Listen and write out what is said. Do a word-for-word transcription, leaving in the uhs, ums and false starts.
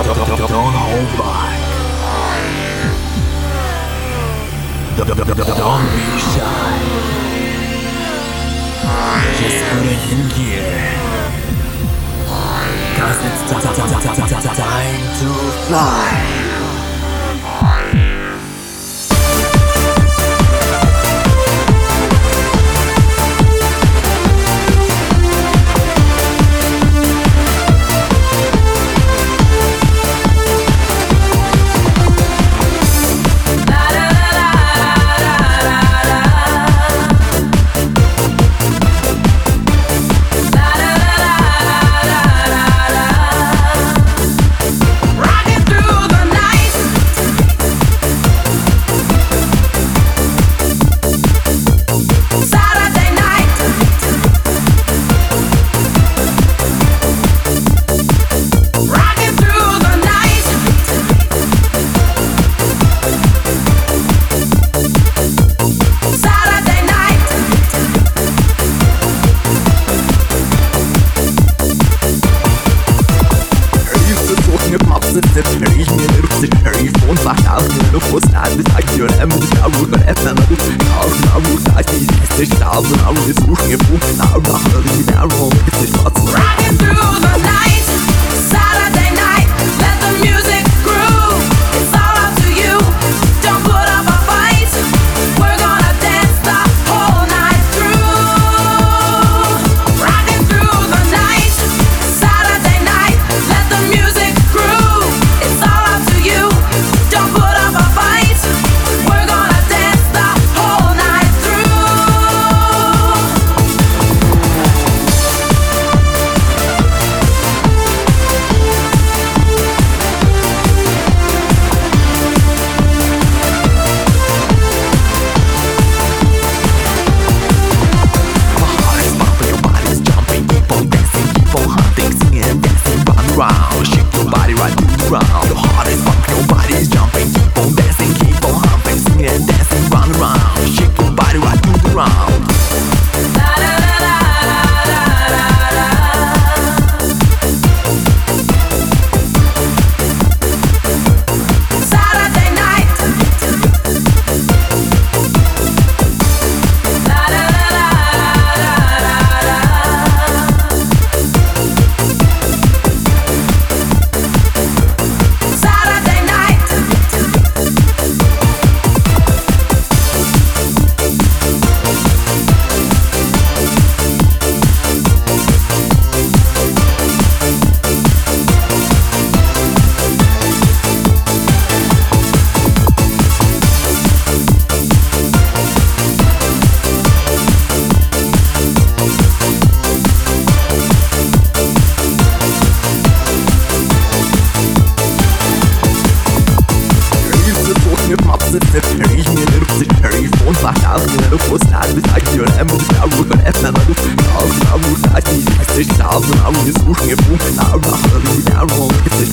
Don't hold back. Don't be shy. Just put it in gear. Cause it's time to fly. Reach me in the roots, reach phone flash out in the first time with I your M with the root but F and the house and our root I see this style and our is pushing a boom now rock the narrow it's the shots rocking through the night Saturday night let the music groove it's all up to you don't put up a fight we're gonna dance the whole night through rocking through the night Saturday night let the music groove it's all up to you don't put up a fight we're gonna dance the whole night through round, shake your body right to the ground. Your heart is pumping, your body is jumping. Keep on dancing, keep on humping, singing and dancing round and round. Shake your body right to the ground. Saturday night Saturday night Reach me in the roots, reach phone flash out in the first time with I your M with the root but F and the house and our root I see this style and our is pushing a boom now rock the narrow it's the